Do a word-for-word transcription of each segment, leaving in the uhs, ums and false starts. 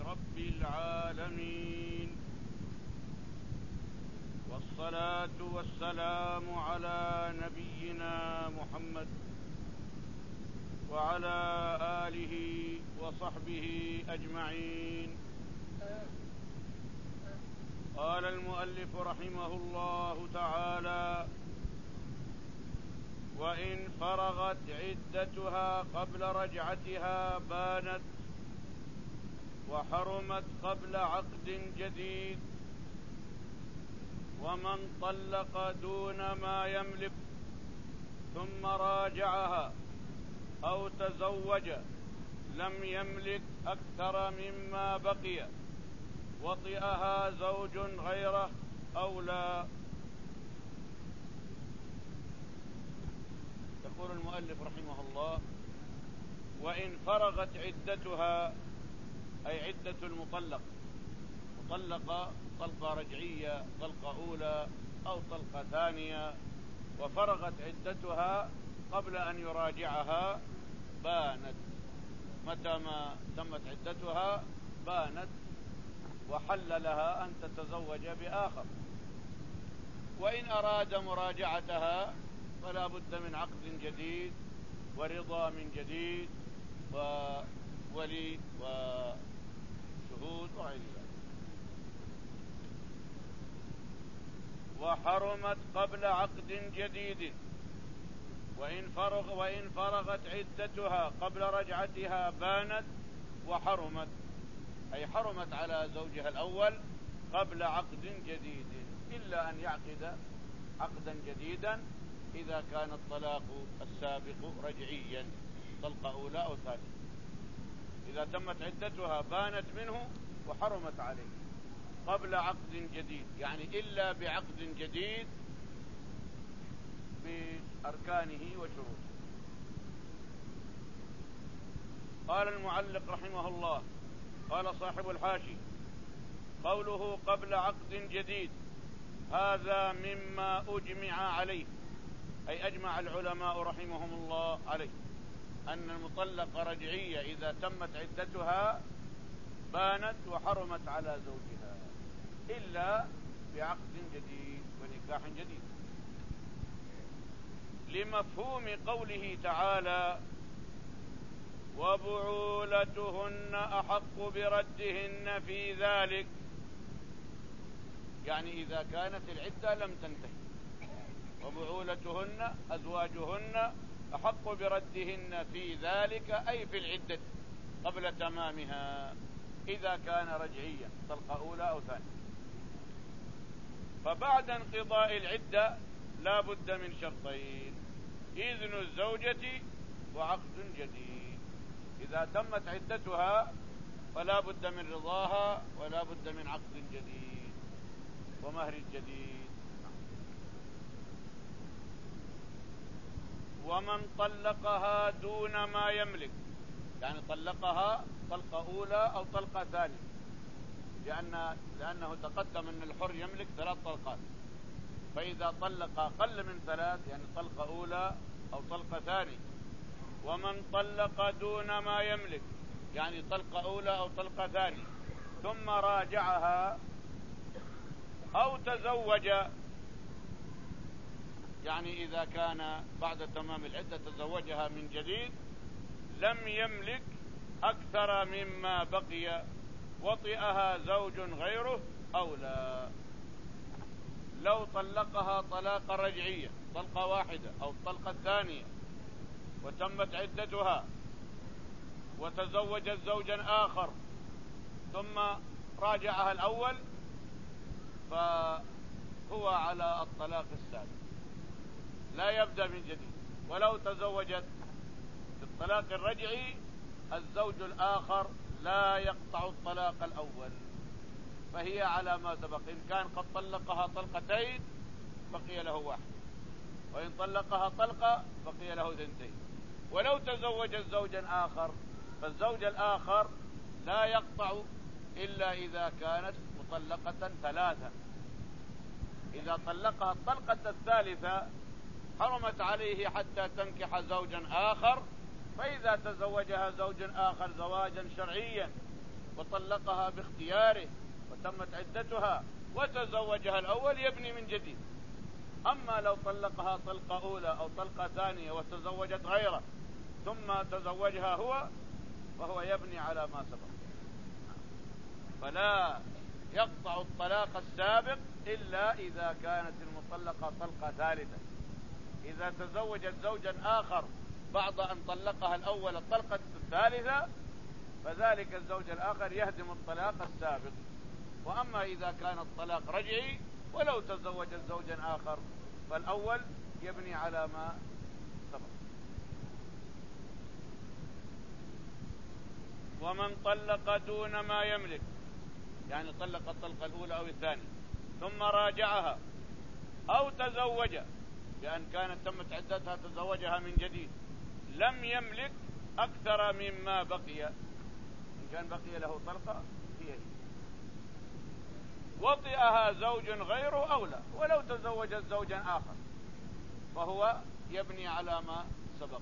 رب العالمين، والصلاة والسلام على نبينا محمد وعلى آله وصحبه أجمعين. قال المؤلف رحمه الله تعالى: وإن فرغت عدتها قبل رجعتها بانت وحرمت قبل عقد جديد. ومن طلق دون ما يملك ثم راجعها أو تزوج لم يملك أكثر مما بقي وطئها زوج غيره أو لا. يقول المؤلف رحمه الله: وإن فرغت عدتها، أي عدة المطلق، مطلقة طلقة رجعية، طلقة أولى أو طلقة ثانية، وفرغت عدتها قبل أن يراجعها بانت. متى ما تمت عدتها بانت وحل لها أن تتزوج بآخر. وإن أراد مراجعتها فلا بد من عقد جديد ورضا من جديد وولي وشهود وغير ذلك. وحرمت قبل عقد جديد. وإن فرغ وإن فرغت عدتها قبل رجعتها بانت وحرمت، أي حرمت على زوجها الأول قبل عقد جديد، إلا أن يعقد عقدا جديدا إذا كان الطلاق السابق رجعيا، طلقة أولى أو ثانية. إذا تمت عدتها بانت منه وحرمت عليه قبل عقد جديد، يعني إلا بعقد جديد بأركانه وشروطه. قال المعلق رحمه الله، قال صاحب الحاشي: قوله قبل عقد جديد هذا مما أجمع عليه، أي أجمع العلماء رحمهم الله عليه أن المطلقة رجعية إذا تمت عدتها بانت وحرمت على زوجها إلا بعقد جديد ونكاح جديد، لمفهوم قوله تعالى: وبعولتهن أحق بردهن في ذلك، يعني إذا كانت العدة لم تنتهي. وبعولتهن أزواجهن أحق بردهن في ذلك، أي في العدة قبل تمامها، إذا كان رجعيا طلقة أولى أو ثانية. فبعد انقضاء العدة لا بد من شرطين: إذن الزوجة وعقد جديد. إذا تمت عدتها فلا بد من رضاها ولا بد من عقد جديد ومهر جديد. ومن طلقها دون ما يملك، يعني طلقها طلقة أولى أو طلقة ثانية، لأن لأنه تقدم أن الحر يملك ثلاث طلقات، فإذا طلق أقل من ثلاث يعني طلقة أولى أو طلقة ثانية. ومن طلق دون ما يملك يعني طلقة أولى أو طلقة ثانية ثم راجعها أو تزوج، يعني إذا كان بعد تمام العدة تزوجها من جديد، لم يملك أكثر مما بقي وطئها زوج غيره أو لا. لو طلقها طلاق رجعية طلقة واحدة أو الطلقة الثانية وتمت عدتها وتزوجت زوجا آخر ثم راجعها الأول، فهو على الطلاق الثاني لا يبدأ من جديد. ولو تزوجت بالطلاق الرجعي الزوج الآخر لا يقطع الطلاق الأول، فهي على ما سبق. إن كان قد طلقها طلقتين بقي له واحد، وإن طلقها طلقة بقي له ثنتين. ولو تزوجت زوجا آخر فالزوج الآخر لا يقطع إلا إذا كانت مطلقة ثلاثة. إذا طلقها الطلقة الثالثة حرمت عليه حتى تنكح زوجا آخر، فإذا تزوجها زوج آخر زواجا شرعيا وطلقها باختياره وتمت عدتها وتزوجها الأول يبني من جديد. أما لو طلقها طلقة أولى أو طلقة ثانية وتزوجت غيره ثم تزوجها هو فهو يبني على ما سبق. فلا يقطع الطلاق السابق إلا إذا كانت المطلقة طلقة ثالثة. إذا تزوجت زوجا آخر بعد أن طلقها الأول الطلقة الثالثة فذلك الزوج الآخر يهدم الطلاق السابق. وأما إذا كان الطلاق رجعي ولو تزوجت زوجا آخر فالأول يبني على ما سبق. ومن طلق دون ما يملك، يعني طلق الطلقة الأولى أو الثانية ثم راجعها أو تزوج بأن كانت تمت عدتها تزوجها من جديد لم يملك أكثر مما بقي، إن كان بقي له طلقة هي هي وطئها زوج غيره أولى ولو تزوجت زوجا آخر فهو يبني على ما سبق.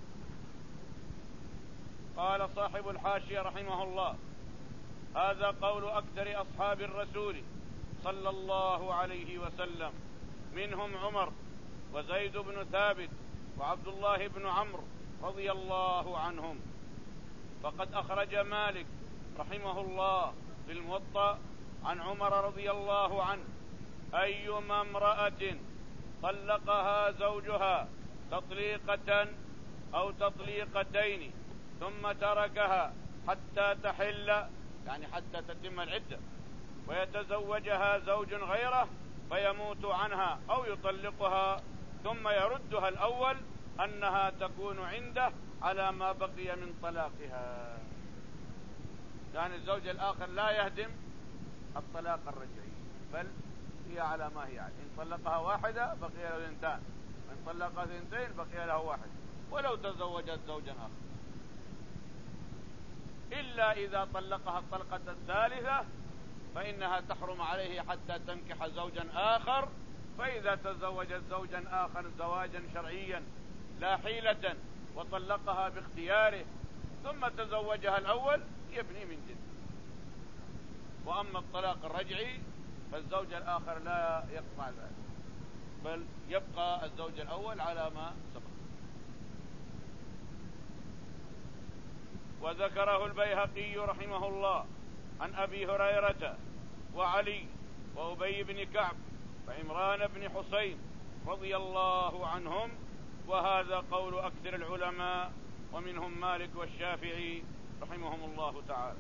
قال صاحب الحاشية رحمه الله: هذا قول أكثر أصحاب الرسول صلى الله عليه وسلم، منهم عمر وزيد بن ثابت وعبد الله بن عمرو رضي الله عنهم. فقد أخرج مالك رحمه الله في الموطأ عن عمر رضي الله عنه: أيما امرأة طلقها زوجها تطليقة أو تطليقتين ثم تركها حتى تحل، يعني حتى تتم العدة، ويتزوجها زوج غيره فيموت عنها أو يطلقها ثم يردها الأول، أنها تكون عنده على ما بقي من طلاقها. يعني الزوج الآخر لا يهدم الطلاق الرجعي بل هي على ما هي عليه. إن طلقها واحدة بقي له اثنتان، وإن طلقها اثنتين بقي له واحد، ولو تزوجت زوجا آخر. إلا إذا طلقها الطلقة الثالثة فإنها تحرم عليه حتى تنكح زوجا آخر. فإذا تزوجت زوجا آخر زواجا شرعيا لا حيلة وطلقها باختياره ثم تزوجها الأول يبني من جديد. وأما الطلاق الرجعي فالزوج الآخر لا يقطع ذلك بل يبقى الزوج الأول على ما سبق. وذكره البيهقي رحمه الله عن أبي هريرة وعلي وأبي بن كعب وعمران بن حسين رضي الله عنهم، وهذا قول أكثر العلماء ومنهم مالك والشافعي رحمهم الله تعالى.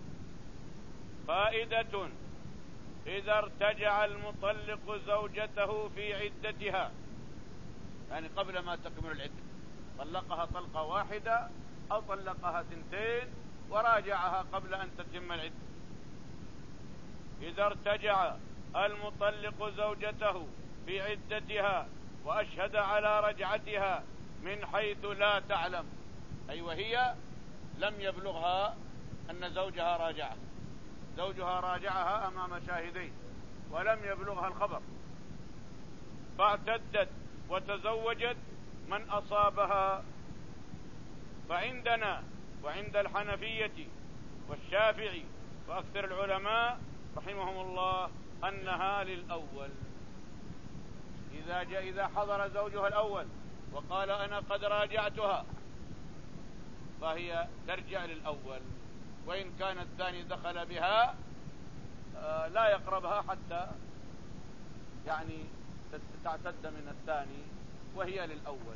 فائدة: إذا ارتجع المطلق زوجته في عدتها، يعني قبل ما تكمل العدة، طلقها طلقة واحدة أو طلقها ثنتين وراجعها قبل أن تتم العدة. إذا ارتجع المطلق زوجته في عدتها وأشهد على رجعتها من حيث لا تعلم، أي وهي لم يبلغها أن زوجها راجعها، زوجها راجعها أمام شاهدين ولم يبلغها الخبر، فاعتدت وتزوجت من أصابها، فعندنا وعند الحنفية والشافعي وأكثر العلماء رحمهم الله أنها للأول. إذا جاء إذا حضر زوجها الأول وقال أنا قد راجعتها فهي ترجع للأول، وإن كان الثاني دخل بها لا يقربها حتى يعني تعتد من الثاني وهي للأول.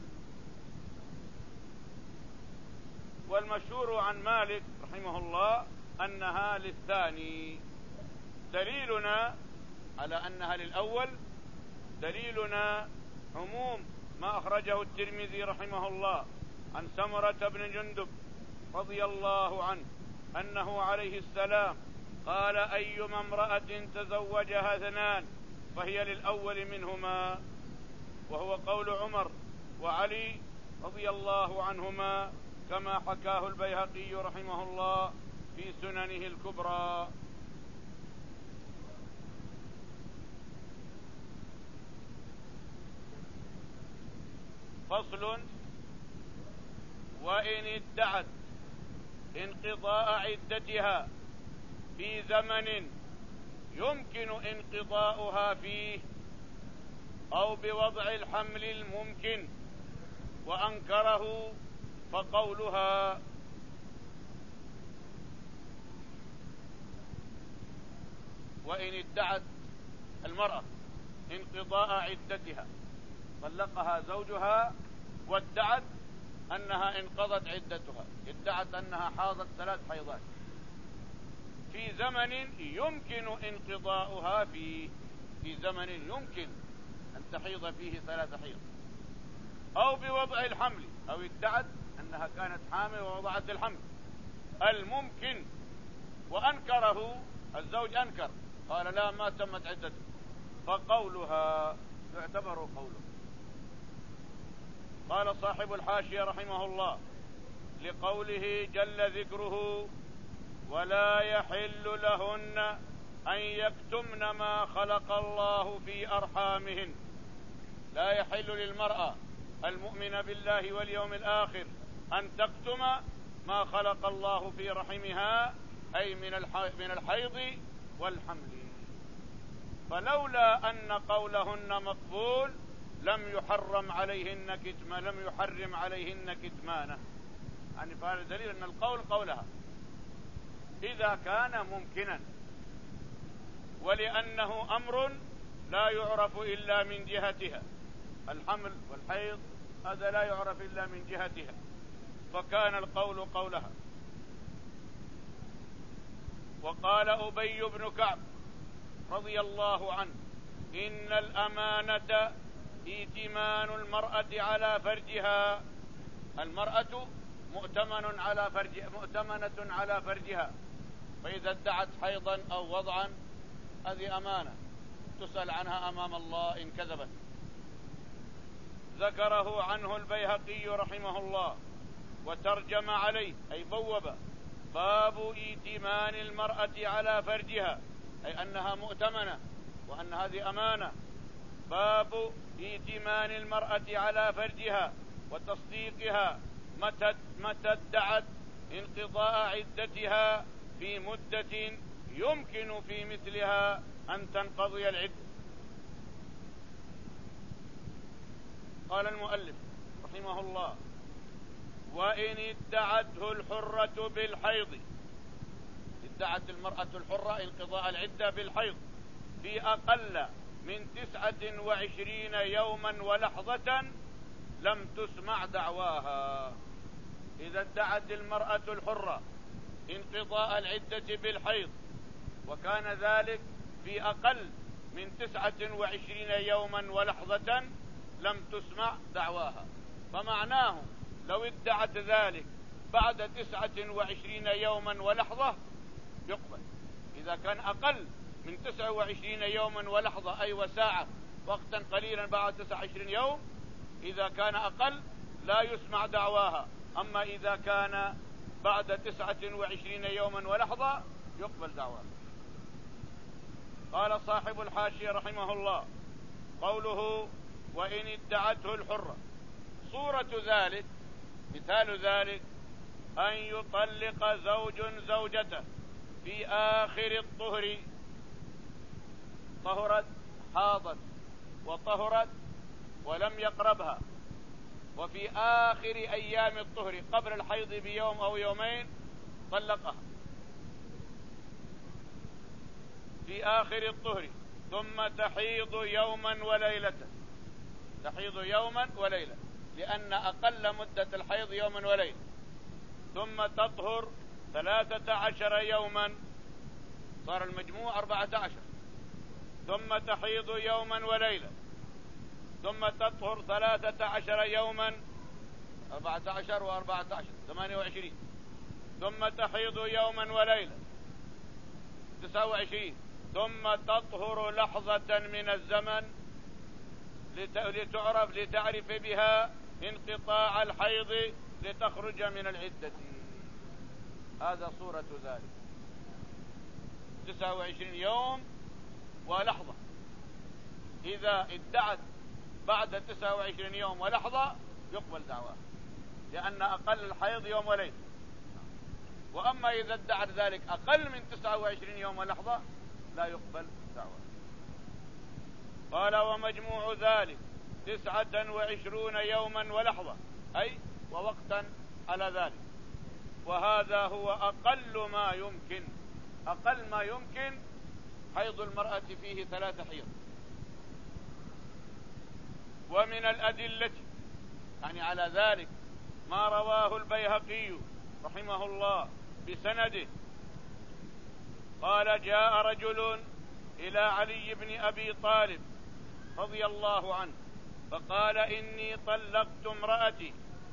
والمشهور عن مالك رحمه الله أنها للثاني. دليلنا على أنها للأول دليلنا عموم ما أخرجه الترمذي رحمه الله عن سمرة بن جندب رضي الله عنه أنه عليه السلام قال: أيما امرأة تزوجها اثنان فهي للأول منهما، وهو قول عمر وعلي رضي الله عنهما كما حكاه البيهقي رحمه الله في سننه الكبرى. فصل: وإن ادعت انقضاء عدتها في زمن يمكن انقضاؤها فيه أو بوضع الحمل الممكن وأنكره فقولها وإن ادعت المرأة انقضاء عدتها، طلقها زوجها وادعت أنها انقضت عدتها، ادعت أنها حاضت ثلاث حيضات في زمن يمكن انقضاؤها فيه، في زمن يمكن أن تحيض فيه ثلاث حيض، أو بوضع الحمل، أو ادعت أنها كانت حامل ووضعت الحمل الممكن وأنكره الزوج، أنكر قال لا ما تمت عدته، فقولها يعتبر قوله. قال صاحب الحاشية رحمه الله لقوله جل ذكره ولا يحل لهن أن يكتمن ما خلق الله في أرحامهن، لا يحل للمرأة المؤمنة بالله واليوم الآخر أن تكتم ما خلق الله في رحمها، أي من الحيض والحمل. فلولا أن قولهن مقبول لم يحرم عليهن كتمان، لم يحرم عليهن كتمانه، يعني فهذا دليل أن القول قولها إذا كان ممكنا، ولأنه أمر لا يعرف إلا من جهتها، الحمل والحيض هذا لا يعرف إلا من جهتها، فكان القول قولها. وقال أبي بن كعب رضي الله عنه إن الأمانة ائتمان المرأة على فرجها، المرأة مؤتمن على فرج مؤتمنة على فرجها، فإذا ادعت حيضا أو وضعا هذه أمانة تسأل عنها أمام الله إن كذبت. ذكره عنه البيهقي رحمه الله وترجم عليه، أي بوب باب ائتمان المرأة على فرجها، أي أنها مؤتمنة وأن هذه أمانة. باب ائتمان المرأة على فرجها وتصديقها متى متى ادعت انقضاء عدتها في مدة يمكن في مثلها أن تنقضي العدة. قال المؤلف رحمه الله وإن ادعته الحرة بالحيض، ادعت المرأة الحرة انقضاء العدة بالحيض في أقل من تسعة وعشرين يوما ولحظة لم تسمع دعواها. إذا ادعت المرأة الحرة انقضاء العدة بالحيض وكان ذلك في أقل من تسعة وعشرين يوما ولحظة لم تسمع دعواها، فمعناه لو ادعت ذلك بعد تسعة وعشرين يوما ولحظة يقبل، إذا كان أقل من تسعة وعشرين يوما ولحظة أي وساعة وقتا قليلا بعد تسعة وعشرين يوم، إذا كان أقل لا يسمع دعواها، أما إذا كان بعد تسعة وعشرين يوما ولحظة يقبل دعواها. قال صاحب الحاشية رحمه الله قوله وإن ادعته الحرة، صورة ذلك مثال ذلك أن يطلق زوج زوجته في آخر الطهر، طهرت حاضت وطهرت ولم يقربها، وفي آخر أيام الطهر قبل الحيض بيوم أو يومين طلقها في آخر الطهر، ثم تحيض يوما وليلة، تحيض يوما وليلة لأن أقل مدة الحيض يوما وليلة، ثم تطهر ثلاثة عشر يوما، صار المجموع أربعة عشر، ثم تحيض يوما وليلة، ثم تطهر ثلاثة عشر يوما، أربعة عشر وأربعة عشر ثمانية وعشرين، ثم تحيض يوما وليلة تسعة وعشرين، ثم تطهر لحظة من الزمن لتعرف لتعرف بها انقطاع الحيض لتخرج من العدة. هذا صورة ذلك، تسعة وعشرين يوم ولحظة. إذا ادعت بعد تسعة وعشرين يوم ولحظة يقبل دعواها، لأن أقل الحيض يوم وليلة. وأما إذا ادعت ذلك أقل من تسعة وعشرين يوم ولحظة لا يقبل دعوة. قال ومجموع ذلك تسعة وعشرون يوما ولحظة، أي ووقتا على ذلك، وهذا هو أقل ما يمكن. أقل ما يمكن حيض المرأة فيه ثلاث حيض. ومن الأدلة يعني على ذلك ما رواه البيهقي رحمه الله بسنده قال جاء رجل إلى علي بن أبي طالب رضي الله عنه فقال إني طلقت امرأتي،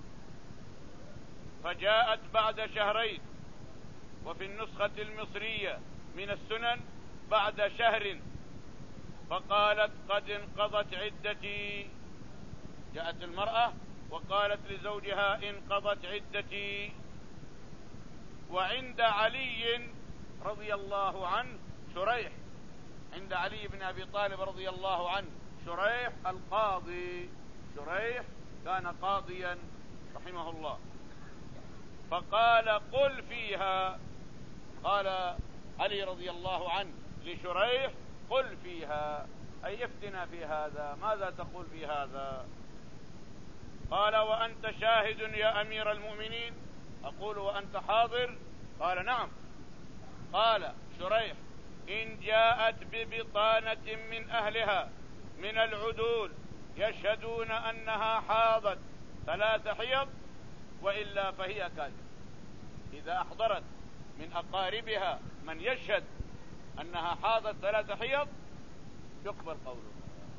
فجاءت بعد شهرين، وفي النسخة المصرية من السنن بعد شهر، فقالت قد انقضت عدتي. جاءت المرأة وقالت لزوجها انقضت عدتي. وعند علي رضي الله عنه شريح، عند علي بن أبي طالب رضي الله عنه شريح القاضي، شريح كان قاضيا رحمه الله، فقال قل فيها. قال علي رضي الله عنه لشريح قل فيها، أي افتنا في هذا، ماذا تقول في هذا؟ قال وأنت شاهد يا أمير المؤمنين؟ أقول وأنت حاضر؟ قال نعم. قال شريح إن جاءت ببطانة من أهلها من العدول يشهدون أنها حاضت ثلاث حيض وإلا فهي كاذبة. إذا أحضرت من أقاربها من يشهد أنها حاضت ثلاث حيض يقبل قوله.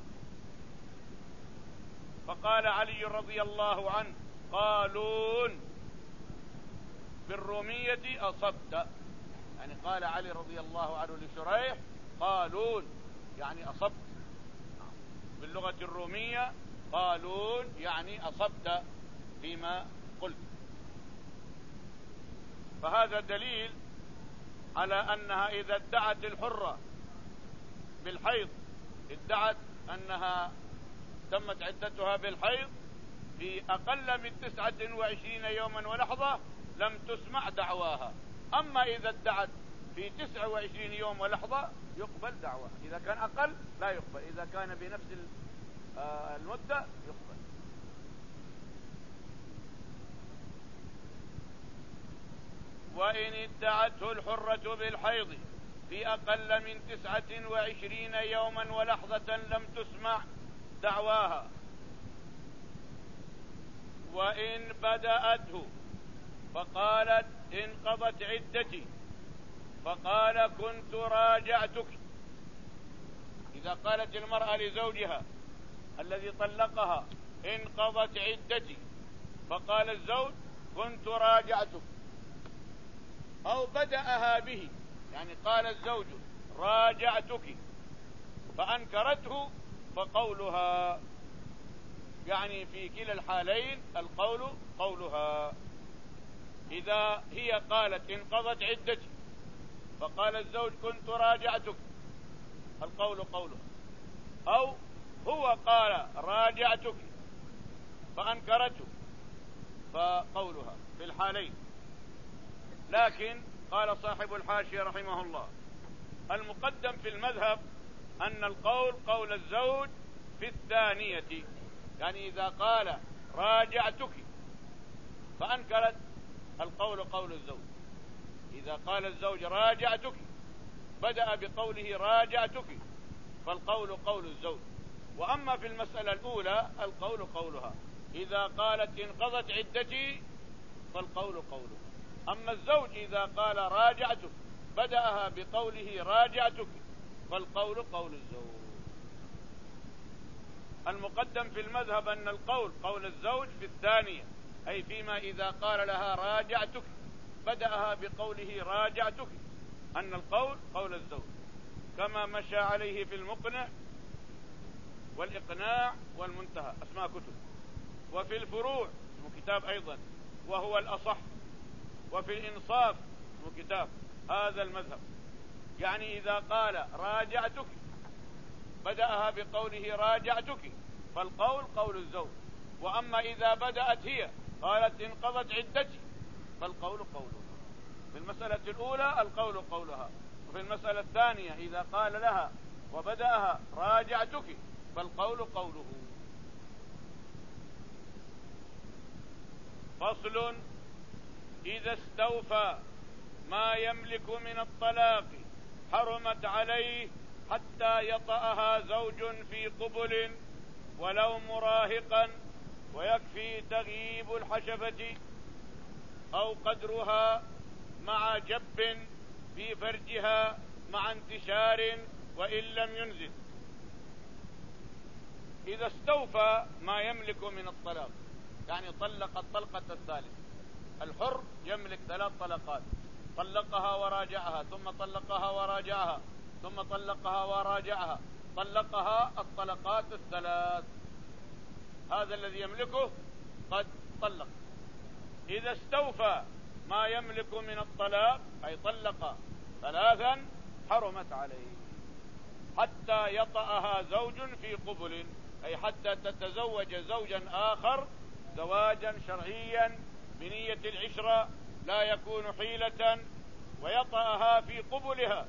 فقال علي رضي الله عنه قالون بالرومية أصبت، يعني قال علي رضي الله عنه لشريح قالون يعني أصبت، باللغة الرومية قالون يعني أصبت فيما قلت. فهذا دليل على أنها إذا ادعت الحرة بالحيض، ادعت أنها تمت عدتها بالحيض في أقل من تسعة وعشرين يوما ولحظة لم تسمع دعواها. أما إذا ادعت في تسعة وعشرين يوم ولحظة يقبل دعواها، إذا كان أقل لا يقبل، إذا كان بنفس المدة يقبل. وإن ادعته الحرة بالحيض في أقل من تسعة وعشرين يوما ولحظة لم تسمع دعواها. وإن بدأته فقالت انقضت عدتي، فقال كنت راجعتك. إذا قالت المرأة لزوجها الذي طلقها انقضت عدتي، فقال الزوج كنت راجعتك، أو بدأها به يعني قال الزوج راجعتك فأنكرته، فقولها يعني في كلا الحالين القول قولها. إذا هي قالت انقضت عدتي فقال الزوج كنت راجعتك القول قولها، أو هو قال راجعتك فأنكرته فقولها في الحالين. لكن قال صاحب الحاشية رحمه الله المقدم في المذهب أن القول قول الزوج في الثانية، يعني إذا قال راجعتك فأنكرت القول قول الزوج. إذا قال الزوج راجعتك بدأ بقوله راجعتك فالقول قول الزوج. وأما في المسألة الأولى القول قولها، إذا قالت انقضت عدتي فالقول قوله. أما الزوج إذا قال راجعتك بدأها بقوله راجعتك فالقول قول الزوج. المقدم في المذهب أن القول قول الزوج في الثانية، أي فيما إذا قال لها راجعتك بدأها بقوله راجعتك، أن القول قول الزوج، كما مشى عليه في المقنع والإقناع والمنتهى، أسماء كتب. وفي الفروع اسمه كتاب أيضا وهو الأصح. وفي الإنصاف اسمه كتاب. هذا المذهب يعني إذا قال راجعتك بدأها بقوله راجعتك فالقول قول الزوج. وأما إذا بدأت هي قالت انقضت عدتي فالقول قوله. في المسألة الأولى القول قولها، وفي المسألة الثانية إذا قال لها وبدأها راجعتك فالقول قوله. فصل: إذا استوفى ما يملك من الطلاق حرمت عليه حتى يطأها زوج في قبل ولو مراهقا، ويكفي تغييب الحشفة أو قدرها مع جب في فرجها مع انتشار وإن لم ينزل. إذا استوفى ما يملك من الطلاق، يعني طلق الطلقة الثالثة. الحر يملك ثلاث طلقات، طلقها وراجعها ثم طلقها وراجعها ثم طلقها وراجعها، طلقها الطلقات الثلاث، هذا الذي يملكه قد طلق. إذا استوفى ما يملك من الطلاق أي طلق ثلاثا حرمت عليه حتى يطأها زوج في قبل، أي حتى تتزوج زوجا آخر زواجا شرعيا بنية العشرة لا يكون حيلة، ويطأها في قبلها.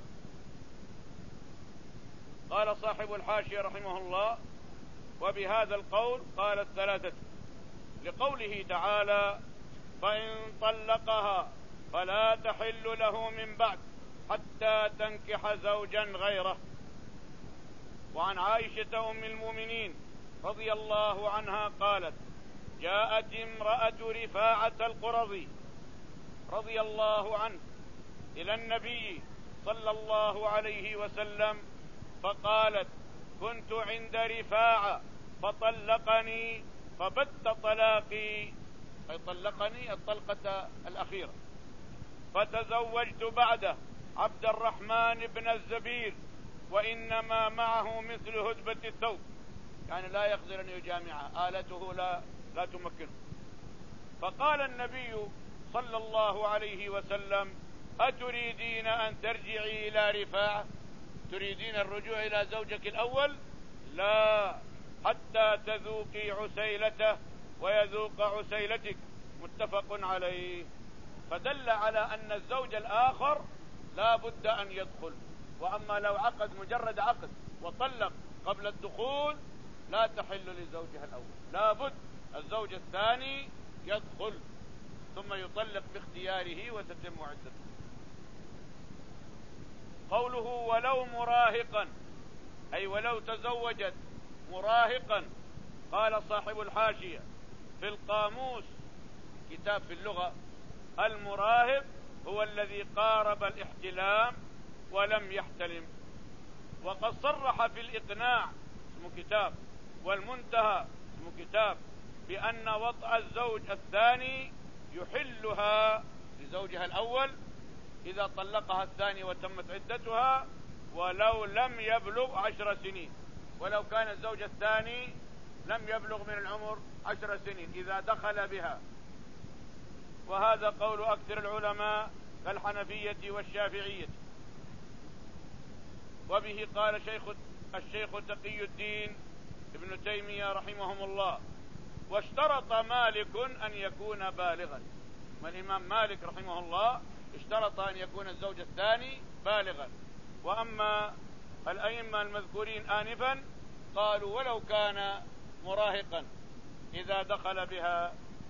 قال صاحب الحاشية رحمه الله: وبهذا القول قال الثلاثة، لقوله تعالى: فإن طلقها فلا تحل له من بعد حتى تنكح زوجا غيره. وعن عائشة أم المؤمنين رضي الله عنها قالت: جاءت امرأة رفاعة القرظي رضي الله عنه إلى النبي صلى الله عليه وسلم فقالت: كنت عند رفاعة فطلقني فبت طلاقي، أي طلقني الطلقة الأخيرة، فتزوجت بعده عبد الرحمن بن الزبير وإنما معه مثل هدبة الثوب، يعني لا يقدر أن يجامعها، آلته لا, لا تمكنه. فقال النبي صلى الله عليه وسلم: أتريدين أن ترجعي إلى رفاعة؟ تريدين الرجوع إلى زوجك الأول؟ لا، حتى تذوقي عسيلته ويذوق عسيلتك، متفق عليه. فدل على أن الزوج الآخر لا بد أن يدخل، وأما لو عقد مجرد عقد وطلق قبل الدخول لا تحل لزوجها الأول، لا بد الزوج الثاني يدخل ثم يطلق باختياره وتتم عدته. قوله ولو مراهقا، أي ولو تزوجت مراهقا. قال صاحب الحاشية: في القاموس كتاب في اللغة المراهق هو الذي قارب الاحتلام ولم يحتلم. وقد صرح في الإقناع اسمه كتاب والمنتهى اسمه كتاب بأن وطأ الزوج الثاني يحلها لزوجها الأول إذا طلقها الثاني وتمت عدتها ولو لم يبلغ عشر سنين، ولو كان الزوج الثاني لم يبلغ من العمر عشر سنين إذا دخل بها. وهذا قول أكثر العلماء كالحنفية والشافعية. وبه قال شيخ الشيخ تقي الدين ابن تيمية رحمهم الله: واشترط مالك أن يكون بالغا. والإمام مالك رحمه الله اشترط أن يكون الزوج الثاني بالغا. وأما الأئمة المذكورين آنفا قالوا ولو كان مراهقا إذا دخل بها.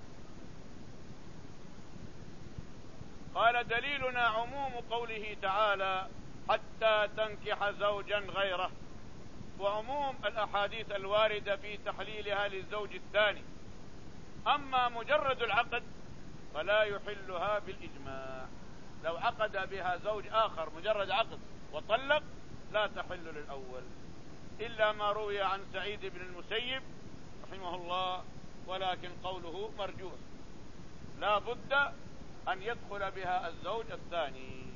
قال: دليلنا عموم قوله تعالى: حتى تنكح زوجا غيره، وعموم الأحاديث الواردة في تحليلها للزوج الثاني. أما مجرد العقد فلا يحلها بالإجماع، لو عقد بها زوج آخر مجرد عقد وطلق لا تحل للأول، إلا ما روي عن سعيد بن المسيب رحمه الله، ولكن قوله مرجوح، لا بد أن يدخل بها الزوج الثاني.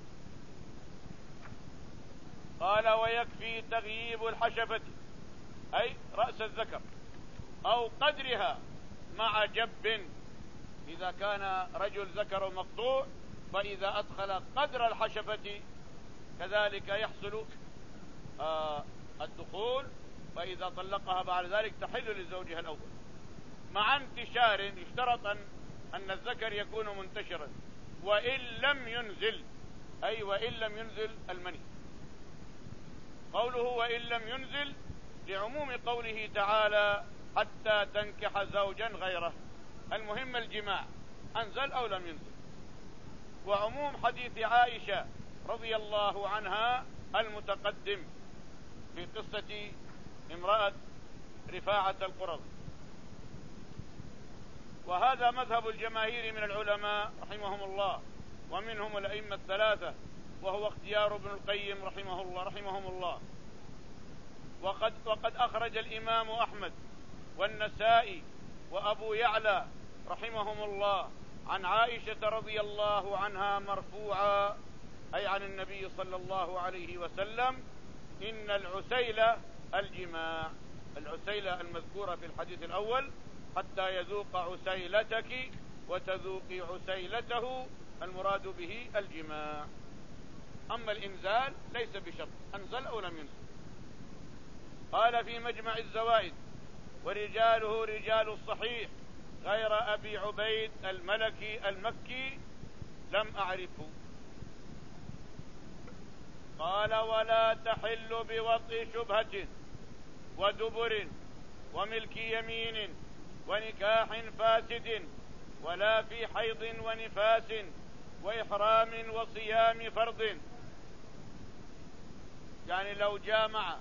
قال: ويكفي تغييب الحشفة، أي رأس الذكر، أو قدرها مع جب، إذا كان رجل ذكر مقطوع فإذا أدخل قدر الحشفة كذلك يحصل آه الدخول، فإذا طلقها بعد ذلك تحل لزوجها الأول. مع انتشار، يشترط أن الذكر يكون منتشرا، وإن لم ينزل، أي وإن لم ينزل المني. قوله وإن لم ينزل لعموم قوله تعالى حتى تنكح زوجا غيره، المهم الجماع أنزل أو لم ينزل. وعموم حديث عائشة رضي الله عنها المتقدم في قصة امرأة رفاعة القرظي. وهذا مذهب الجماهير من العلماء رحمهم الله، ومنهم الأئمة الثلاثة، وهو اختيار ابن القيم رحمه الله رحمهم الله. وقد وقد أخرج الإمام أحمد والنسائي وأبو يعلى رحمهم الله عن عائشة رضي الله عنها مرفوعا، أي عن النبي صلى الله عليه وسلم: إن العسيلة الجماع. العسيلة المذكورة في الحديث الأول: حتى يذوق عسيلتك وتذوقي عسيلته، المراد به الجماع. أما الإنزال ليس بشرط، أنزل أو لم ينزل. قال في مجمع الزوائد: ورجاله رجال الصحيح غير أبي عبيد الملكي المكي لم أعرفه. قال: ولا تحل بوطء شبهة ودبر وملك يمين ونكاح فاسد، ولا في حيض ونفاس وإحرام وصيام فرض. يعني لو جامع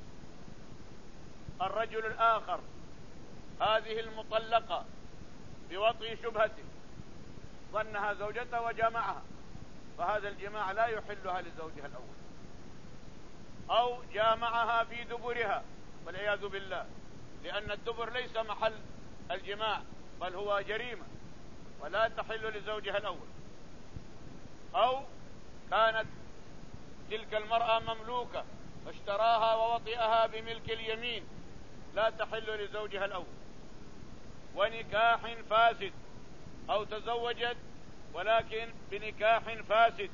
الرجل الآخر هذه المطلقة بوطء شبهة، ظنها زوجته وجامعها، فهذا الجماع لا يحلها لزوجها الأول. أو جامعها في دبرها والعياذ بالله، لأن الدبر ليس محل الجماع بل هو جريمة، ولا تحل لزوجها الأول. أو كانت تلك المرأة مملوكة فاشتراها ووطئها بملك اليمين، لا تحل لزوجها الأول. ونكاح فاسد، أو تزوجت ولكن بنكاح فاسد،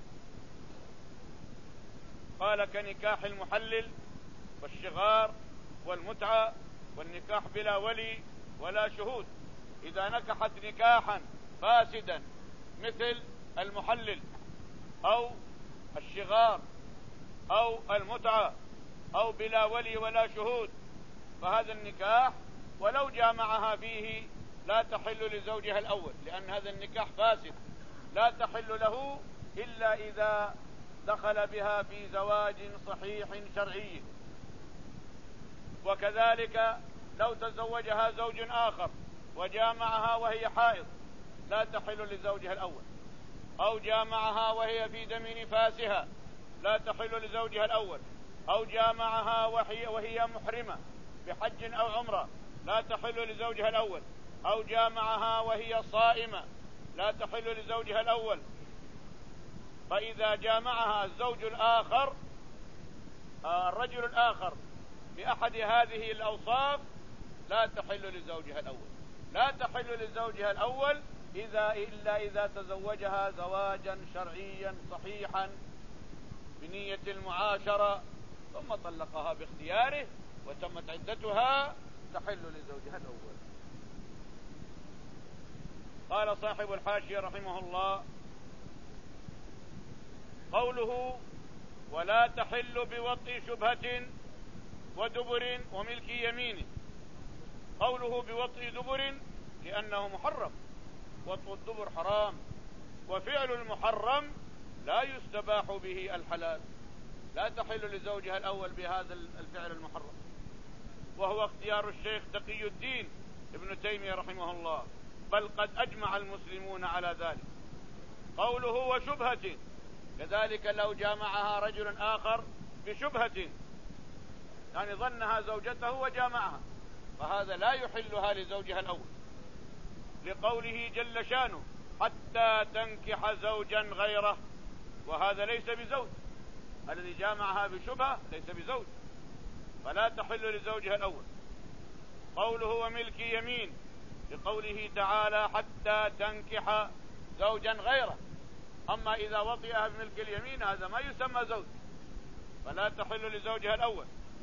قال: كنكاح المحلل والشغار والمتعة والنكاح بلا ولي ولا شهود. إذا نكحت نكاحا فاسدا مثل المحلل أو الشغار أو المتعة أو بلا ولي ولا شهود، فهذا النكاح ولو جامعها فيه لا تحل لزوجها الأول، لأن هذا النكاح فاسد، لا تحل له إلا إذا دخل بها في زواج صحيح شرعي. وكذلك لو تزوجها زوج آخر وجامعها وهي حائض لا تحل لزوجها الأول، أو جامعها وهي في دم نفاسها لا تحل لزوجها الأول، أو جامعها وهي, وهي محرمة بحج أو عمرة لا تحل لزوجها الأول، أو جامعها وهي صائمة لا تحل لزوجها الأول. فإذا جامعها الزوج الآخر الرجل الآخر بأحد هذه الأوصاف لا تحل لزوجها الأول، لا تحل لزوجها الأول إذا إلا إذا تزوجها زواجا شرعيا صحيحا بنية المعاشرة ثم طلقها باختياره وتمت عدتها، تحل لزوجها الأول. قال صاحب الحاشية رحمه الله: قوله ولا تحل بوطء شبهة ودبر وملك يمين، قوله بوطء دبر لأنه محرم، وطء الدبر حرام، وفعل المحرم لا يستباح به الحلال، لا تحل لزوجها الأول بهذا الفعل المحرم، وهو اختيار الشيخ تقي الدين ابن تيمية رحمه الله، بل قد أجمع المسلمون على ذلك. قوله وشبهة، كذلك لو جامعها رجل آخر بشبهة، يعني ظنها زوجته وجامعها، فهذا لا يحلها لزوجها الأول، لقوله جل شانه: حتى تنكح زوجا غيره، وهذا ليس بزوج، الذي جامعها بشبهة ليس بزوج، فلا تحل لزوجها الأول. قوله وملك يمين، لقوله تعالى: حتى تنكح زوجا غيره، أما إذا وطئها بملك اليمين هذا ما يسمى زوج، فلا تحل لزوجها الأول.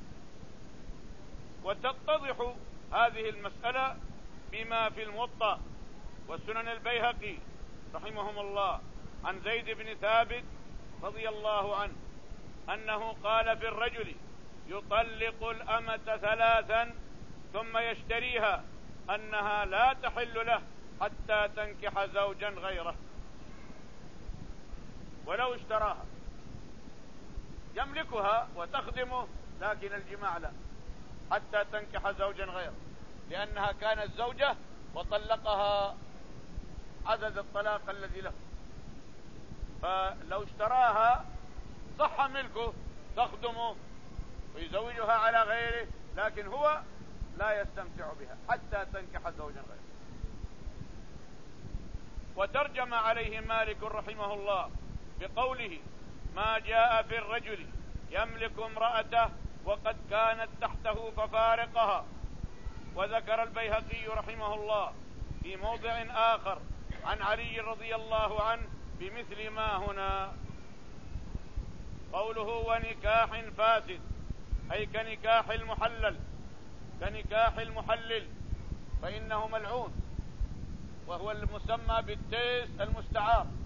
وتتضح هذه المسألة بما في الموطأ والسنن البيهقي رحمهم الله عن زيد بن ثابت رضي الله عنه أنه قال في الرجل يطلق الأمة ثلاثا ثم يشتريها أنها لا تحل له حتى تنكح زوجا غيره. ولو اشتراها يملكها وتخدمه، لكن الجماع لا، حتى تنكح زوجا غيره، لأنها كانت زوجة وطلقها عدد الطلاق الذي له. فلو اشتراها صح ملكه، تخدمه ويزوجها على غيره، لكن هو لا يستمتع بها حتى تنكح زوجا غيره. وترجم عليه مالك رحمه الله بقوله ما جاء في الرجل يملك امرأته وقد كانت تحته ففارقها. وذكر البيهقي رحمه الله في موضع آخر عن علي رضي الله عنه بمثل ما هنا قوله ونكاح فاسد، أي كنكاح المحلل، كنكاح المحلل، فإنه ملعون، وهو المسمى بالتيس المستعار،